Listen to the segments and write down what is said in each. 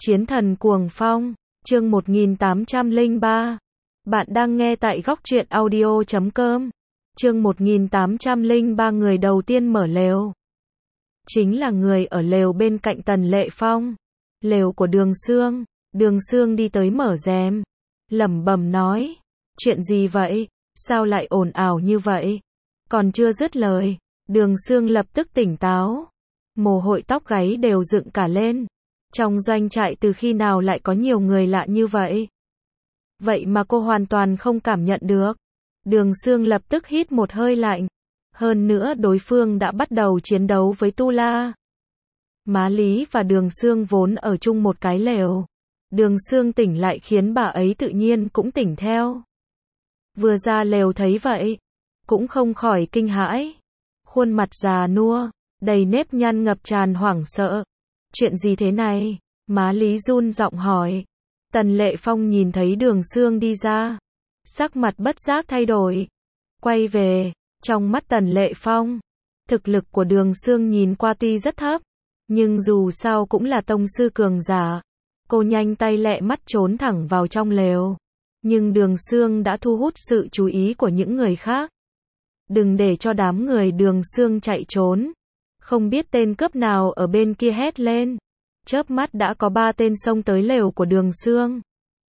Chiến thần cuồng phong, chương 1803. Bạn đang nghe tại góc truyện audio.com. Chương 1803 người đầu tiên mở lều. Chính là người ở lều bên cạnh Tần Lệ Phong. Lều của Đường Sương. Đường Sương đi tới mở rèm, lẩm bẩm nói, chuyện gì vậy? Sao lại ồn ào như vậy? Còn chưa dứt lời, Đường Sương lập tức tỉnh táo. Mồ hôi tóc gáy đều dựng cả lên. Trong doanh trại từ khi nào lại có nhiều người lạ như vậy? Vậy mà cô hoàn toàn không cảm nhận được. Đường Sương lập tức hít một hơi lạnh. Hơn nữa đối phương đã bắt đầu chiến đấu với Tu La. Má Lý và Đường Sương vốn ở chung một cái lều. Đường Sương tỉnh lại khiến bà ấy tự nhiên cũng tỉnh theo. Vừa ra lều thấy vậy, cũng không khỏi kinh hãi. Khuôn mặt già nua, đầy nếp nhăn ngập tràn hoảng sợ. Chuyện gì thế này? Má Lý run giọng hỏi. Tần Lệ Phong nhìn thấy Đường Sương đi ra, sắc mặt bất giác thay đổi. Quay về, trong mắt Tần Lệ Phong, thực lực của Đường Sương nhìn qua tuy rất thấp, nhưng dù sao cũng là tông sư cường giả. Cô nhanh tay lẹ mắt trốn thẳng vào trong lều. Nhưng Đường Sương đã thu hút sự chú ý của những người khác. Đừng để cho đám người Đường Sương chạy trốn. Không biết tên cướp nào ở bên kia hét lên. Chớp mắt đã có 3 tên xông tới lều của Đường Sương.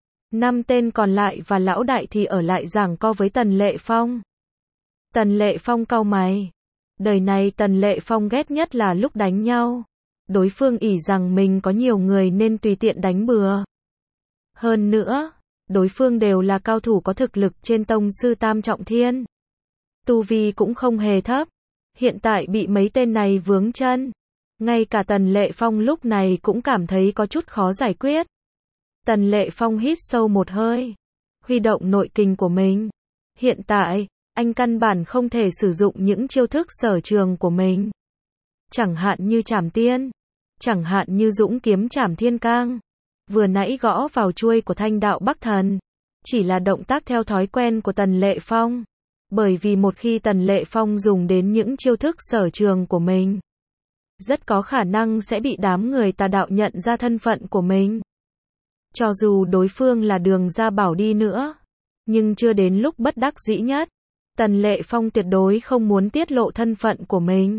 5 tên còn lại và lão đại thì ở lại giằng co với Tần Lệ Phong. Tần Lệ Phong cau mày. Đời này Tần Lệ Phong ghét nhất là lúc đánh nhau. Đối phương ỷ rằng mình có nhiều người nên tùy tiện đánh bừa. Hơn nữa, đối phương đều là cao thủ có thực lực trên tông sư tam trọng thiên. Tu vi cũng không hề thấp. Hiện tại bị mấy tên này vướng chân. Ngay cả Tần Lệ Phong lúc này cũng cảm thấy có chút khó giải quyết. Tần Lệ Phong hít sâu một hơi, huy động nội kình của mình. Hiện tại, anh căn bản không thể sử dụng những chiêu thức sở trường của mình. Chẳng hạn như Trảm Tiên, chẳng hạn như Dũng kiếm Trảm Thiên Cang. Vừa nãy gõ vào chuôi của Thanh Đạo Bắc Thần, chỉ là động tác theo thói quen của Tần Lệ Phong. Bởi vì một khi Tần Lệ Phong dùng đến những chiêu thức sở trường của mình, rất có khả năng sẽ bị đám người tà đạo nhận ra thân phận của mình. Cho dù đối phương là Đường Gia Bảo đi nữa, nhưng chưa đến lúc bất đắc dĩ nhất, Tần Lệ Phong tuyệt đối không muốn tiết lộ thân phận của mình.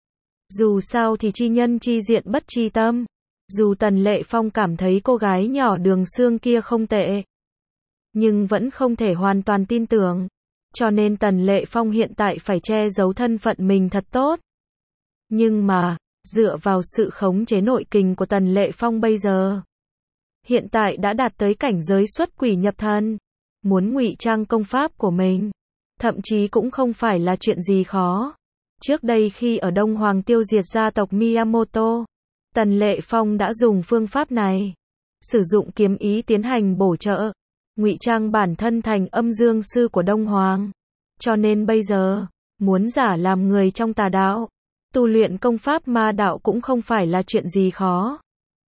Dù sao thì chi nhân chi diện bất chi tâm. Dù Tần Lệ Phong cảm thấy cô gái nhỏ Đường Sương kia không tệ, nhưng vẫn không thể hoàn toàn tin tưởng. Cho nên Tần Lệ Phong hiện tại phải che giấu thân phận mình thật tốt. Nhưng mà, dựa vào sự khống chế nội kình của Tần Lệ Phong bây giờ, hiện tại đã đạt tới cảnh giới xuất quỷ nhập thần. Muốn ngụy trang công pháp của mình, thậm chí cũng không phải là chuyện gì khó. Trước đây khi ở Đông Hoàng tiêu diệt gia tộc Miyamoto, Tần Lệ Phong đã dùng phương pháp này. Sử dụng kiếm ý tiến hành bổ trợ, ngụy trang bản thân thành âm dương sư của Đông Hoàng. Cho nên bây giờ, muốn giả làm người trong tà đạo, tu luyện công pháp ma đạo cũng không phải là chuyện gì khó.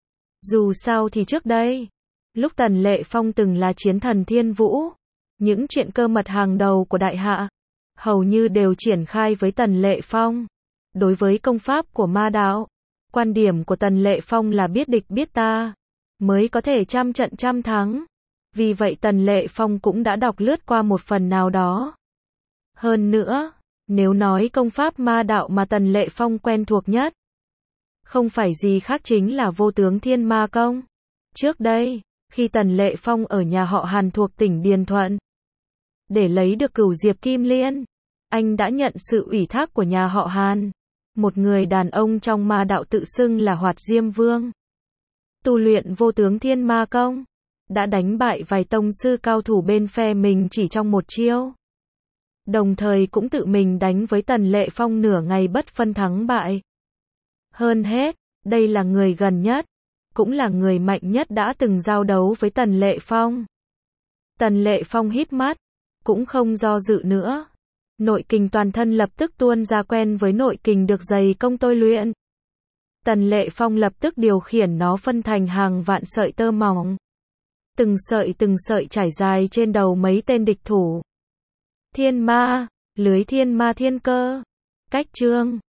Dù sao thì trước đây, lúc Tần Lệ Phong từng là chiến thần Thiên Vũ, những chuyện cơ mật hàng đầu của đại hạ, hầu như đều triển khai với Tần Lệ Phong. Đối với công pháp của ma đạo, quan điểm của Tần Lệ Phong là biết địch biết ta, mới có thể trăm trận trăm thắng. Vì vậy Tần Lệ Phong cũng đã đọc lướt qua một phần nào đó. Hơn nữa, nếu nói công pháp ma đạo mà Tần Lệ Phong quen thuộc nhất, không phải gì khác chính là Vô Tướng Thiên Ma Công. Trước đây, khi Tần Lệ Phong ở nhà họ Hàn thuộc tỉnh Điền Thuận, để lấy được Cửu Diệp Kim Liên, anh đã nhận sự ủy thác của nhà họ Hàn. Một người đàn ông trong ma đạo tự xưng là Hoạt Diêm Vương. Tu luyện Vô Tướng Thiên Ma Công, đã đánh bại vài tông sư cao thủ bên phe mình chỉ trong một chiêu. Đồng thời cũng tự mình đánh với Tần Lệ Phong nửa ngày bất phân thắng bại. Hơn hết, đây là người gần nhất, cũng là người mạnh nhất đã từng giao đấu với Tần Lệ Phong. Tần Lệ Phong híp mắt, cũng không do dự nữa. Nội kình toàn thân lập tức tuôn ra quen với nội kình được dày công tôi luyện. Tần Lệ Phong lập tức điều khiển nó phân thành hàng vạn sợi tơ mỏng. Từng sợi trải dài trên đầu mấy tên địch thủ. Thiên ma, lưới thiên ma thiên cơ. Cách chương